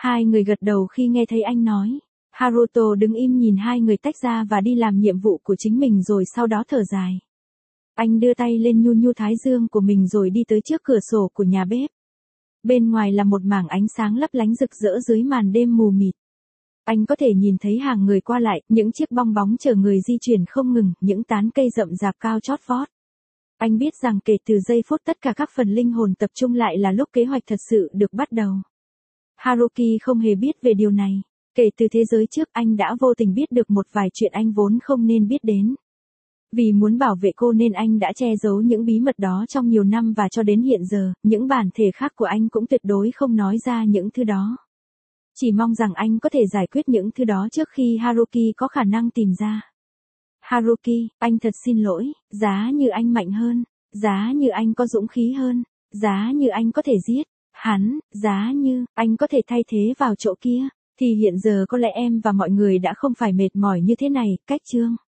Hai người gật đầu khi nghe thấy anh nói. Haruto đứng im nhìn hai người tách ra và đi làm nhiệm vụ của chính mình rồi sau đó thở dài. Anh đưa tay lên nhu nhu thái dương của mình rồi đi tới trước cửa sổ của nhà bếp. Bên ngoài là một mảng ánh sáng lấp lánh rực rỡ dưới màn đêm mù mịt. Anh có thể nhìn thấy hàng người qua lại, những chiếc bong bóng chở người di chuyển không ngừng, những tán cây rậm rạp cao chót vót. Anh biết rằng kể từ giây phút tất cả các phần linh hồn tập trung lại là lúc kế hoạch thật sự được bắt đầu. Haruki không hề biết về điều này. Kể từ thế giới trước anh đã vô tình biết được một vài chuyện anh vốn không nên biết đến. Vì muốn bảo vệ cô nên anh đã che giấu những bí mật đó trong nhiều năm và cho đến hiện giờ, những bản thể khác của anh cũng tuyệt đối không nói ra những thứ đó. Chỉ mong rằng anh có thể giải quyết những thứ đó trước khi Haruki có khả năng tìm ra. Haruki, anh thật xin lỗi, giá như anh mạnh hơn, giá như anh có dũng khí hơn, giá như anh có thể giết hắn, giá như anh có thể thay thế vào chỗ kia, thì hiện giờ có lẽ em và mọi người đã không phải mệt mỏi như thế này. Cách chương